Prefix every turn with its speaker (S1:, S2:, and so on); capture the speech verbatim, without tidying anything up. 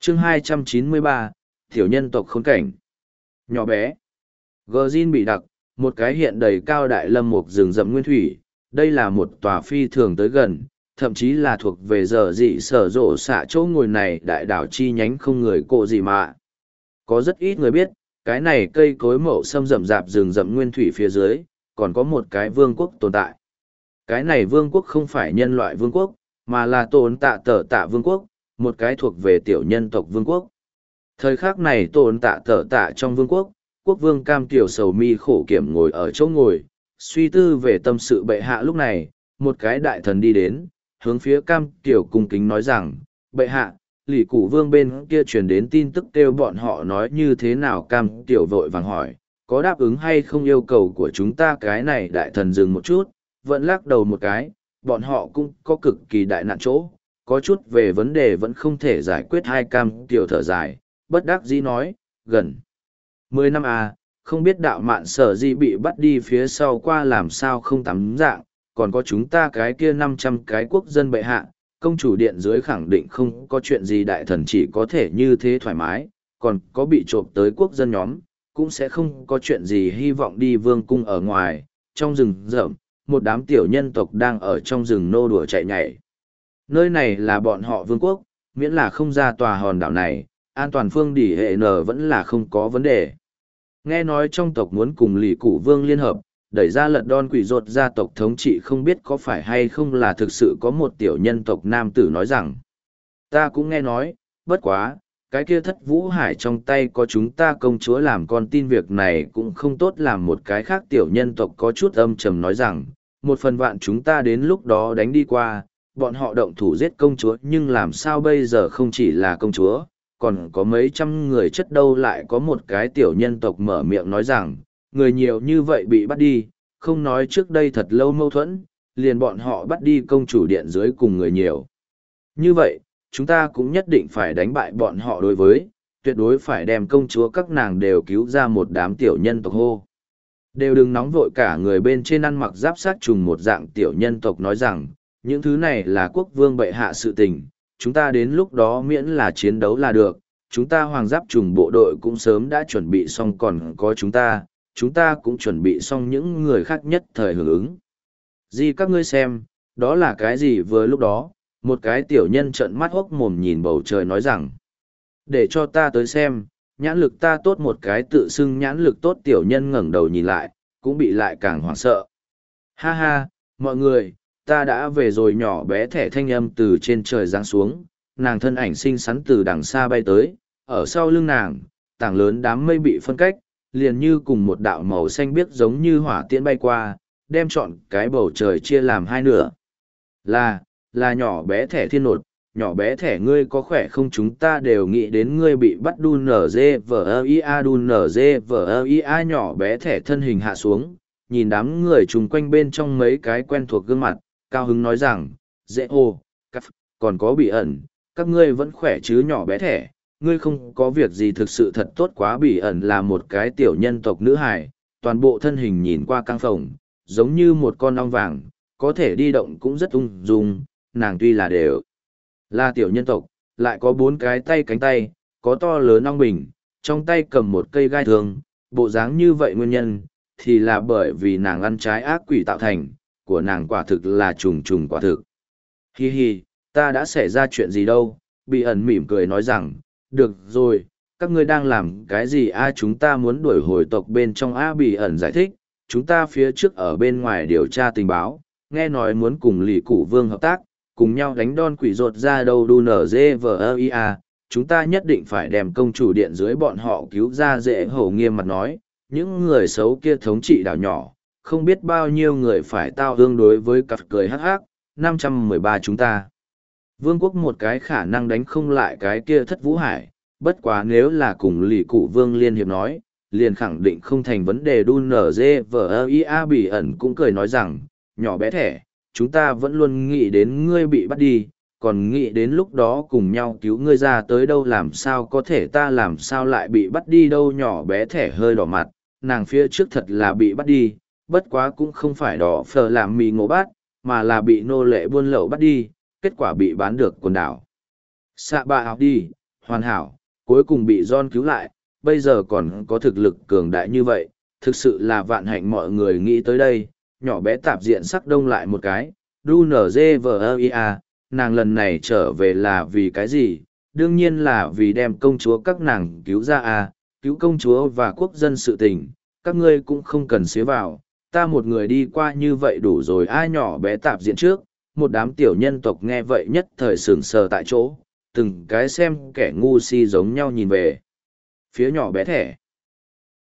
S1: chương hai trăm chín mươi ba, tiểu nhân tộc khốn cảnh. Nhỏ bé. Gờ Zin bị đặc, một cái hiện đầy cao đại lâm mục rừng rậm nguyên thủy. Đây là một tòa phi thường tới gần, thậm chí là thuộc về giờ dị sở rộ xạ chỗ ngồi này đại đảo chi nhánh không người cộ gì mà. Có rất ít người biết, cái này cây cối mậu xâm rậm rạp rừng rậm nguyên thủy phía dưới, còn có một cái vương quốc tồn tại. Cái này vương quốc không phải nhân loại vương quốc, mà là tồn tạ tở tạ vương quốc, một cái thuộc về tiểu nhân tộc vương quốc. Thời khắc này tồn tạ tở tạ trong vương quốc, quốc vương cam tiểu sầu mi khổ kiểm ngồi ở chỗ ngồi, suy tư về tâm sự bệ hạ. Lúc này, một cái đại thần đi đến, hướng phía cam tiểu cung kính nói rằng, bệ hạ, lỷ cụ vương bên kia truyền đến tin tức kêu bọn họ nói như thế nào. Cam tiểu vội vàng hỏi, có đáp ứng hay không yêu cầu của chúng ta? Cái này đại thần dừng một chút, vẫn lắc đầu một cái, bọn họ cũng có cực kỳ đại nạn chỗ, có chút về vấn đề vẫn không thể giải quyết. Hai Cam tiểu thở dài, bất đắc dĩ nói, gần mười năm à, không biết đạo mạn sở gì bị bắt đi phía sau qua làm sao không tắm dạng, còn có chúng ta cái kia năm trăm cái quốc dân bệ hạ, công chủ điện dưới khẳng định không có chuyện gì. Đại thần chỉ có thể như thế thoải mái, còn có bị trộm tới quốc dân nhóm, cũng sẽ không có chuyện gì. Hy vọng đi vương cung ở ngoài, trong rừng rậm, một đám tiểu nhân tộc đang ở trong rừng nô đùa chạy nhảy. Nơi này là bọn họ vương quốc, miễn là không ra tòa hòn đảo này, an toàn phương đỉ hệ nở vẫn là không có vấn đề. Nghe nói trong tộc muốn cùng lì cụ vương liên hợp, đẩy ra lật đon quỷ rột gia tộc thống trị, không biết có phải hay không là thực sự. Có một tiểu nhân tộc nam tử nói rằng, ta cũng nghe nói, bất quá, cái kia thất vũ hải trong tay có chúng ta công chúa làm con tin, việc này cũng không tốt làm. Một cái khác tiểu nhân tộc có chút âm trầm nói rằng, một phần vạn chúng ta đến lúc đó đánh đi qua, bọn họ động thủ giết công chúa, nhưng làm sao bây giờ? Không chỉ là công chúa, còn có mấy trăm người chất đâu. Lại có một cái tiểu nhân tộc mở miệng nói rằng, người nhiều như vậy bị bắt đi, không nói trước đây thật lâu mâu thuẫn, liền bọn họ bắt đi công chủ điện dưới cùng người nhiều. Như vậy, chúng ta cũng nhất định phải đánh bại bọn họ. Đối với, tuyệt đối phải đem công chúa các nàng đều cứu ra. Một đám tiểu nhân tộc hô. Đều đừng nóng vội, cả người bên trên ăn mặc giáp sát trùng một dạng tiểu nhân tộc nói rằng, những thứ này là quốc vương bệ hạ sự tình, chúng ta đến lúc đó miễn là chiến đấu là được. Chúng ta hoàng giáp trùng bộ đội cũng sớm đã chuẩn bị xong, còn có chúng ta, chúng ta cũng chuẩn bị xong. Những người khác nhất thời hưởng ứng. Gì các ngươi xem, đó là cái gì? Vừa lúc đó, một cái tiểu nhân trợn mắt hốc mồm nhìn bầu trời nói rằng, để cho ta tới xem, nhãn lực ta tốt. Một cái tự xưng nhãn lực tốt tiểu nhân ngẩng đầu nhìn lại, cũng bị lại càng hoảng sợ. Ha ha, mọi người, ta đã về rồi. Nhỏ bé thẻ thanh âm từ trên trời giáng xuống, nàng thân ảnh xinh xắn từ đằng xa bay tới, ở sau lưng nàng, tảng lớn đám mây bị phân cách, liền như cùng một đạo màu xanh biếc giống như hỏa tiễn bay qua, đem trọn cái bầu trời chia làm hai nửa. Là, là nhỏ bé thẻ thiên nột, nhỏ bé thẻ ngươi có khỏe không? Chúng ta đều nghĩ đến ngươi bị bắt. Đu nở dê vờ ơ ia, đu nở dê vờ ơ ia. Nhỏ bé thẻ thân hình hạ xuống, nhìn đám người chung quanh bên trong mấy cái quen thuộc gương mặt, cao hứng nói rằng, dễ ô, còn có bị ẩn, các ngươi vẫn khỏe chứ? Nhỏ bé thẻ, ngươi không có việc gì thực sự thật tốt quá. Bị ẩn là một cái tiểu nhân tộc nữ hài, toàn bộ thân hình nhìn qua căng phồng, giống như một con ong vàng, có thể đi động cũng rất ung dung. Nàng tuy là đều là tiểu nhân tộc, lại có bốn cái tay cánh tay, có to lớn ong bình, trong tay cầm một cây gai thương. Bộ dáng như vậy nguyên nhân, thì là bởi vì nàng ăn trái ác quỷ tạo thành, của nàng quả thực là trùng trùng quả thực. Hi hi, ta đã xảy ra chuyện gì đâu? Bị ẩn mỉm cười nói rằng, được rồi, các ngươi đang làm cái gì a? Chúng ta muốn đuổi hồi tộc bên trong a. Bị ẩn giải thích, chúng ta phía trước ở bên ngoài điều tra tình báo, nghe nói muốn cùng lì cụ vương hợp tác, cùng nhau đánh đon quỷ rột ra đâu. Đu nở dê vờ ơ ia, chúng ta nhất định phải đem công chủ điện dưới bọn họ cứu ra. Dễ hổ nghiêm mặt nói, những người xấu kia thống trị đảo nhỏ, không biết bao nhiêu người phải tao hương. Đối với cặp cười hắc hắc, năm trăm mười ba chúng ta vương quốc một cái khả năng đánh không lại cái kia thất vũ hải, bất quá nếu là cùng lì cụ vương liên hiệp nói, liền khẳng định không thành vấn đề. Đu nở dê vờ ơ ia. Bị ẩn cũng cười nói rằng, nhỏ bé thẻ, chúng ta vẫn luôn nghĩ đến ngươi bị bắt đi, còn nghĩ đến lúc đó cùng nhau cứu ngươi ra tới đâu. Làm sao có thể, ta làm sao lại bị bắt đi đâu? Nhỏ bé thẻ hơi đỏ mặt, nàng phía trước thật là bị bắt đi, bất quá cũng không phải đỏ phờ làm mì ngộ bát, mà là bị nô lệ buôn lậu bắt đi, kết quả bị bán được quần đảo Sạ Bạ học đi, Hoàn hảo, cuối cùng bị John cứu lại, bây giờ còn có thực lực cường đại như vậy, thực sự là vạn hạnh mọi người nghĩ tới đây, nhỏ bé tạp diện sắc đông lại một cái, Runzvia, nàng lần này trở về là vì cái gì? Đương nhiên là vì đem công chúa các nàng cứu ra à, cứu công chúa và quốc dân sự tình, các ngươi cũng không cần xế vào, ta một người đi qua như vậy đủ rồi. Ai nhỏ bé tạp diện trước, một đám tiểu nhân tộc nghe vậy nhất thời sửng sờ tại chỗ, từng cái xem kẻ ngu si giống nhau nhìn về phía nhỏ bé thẻ.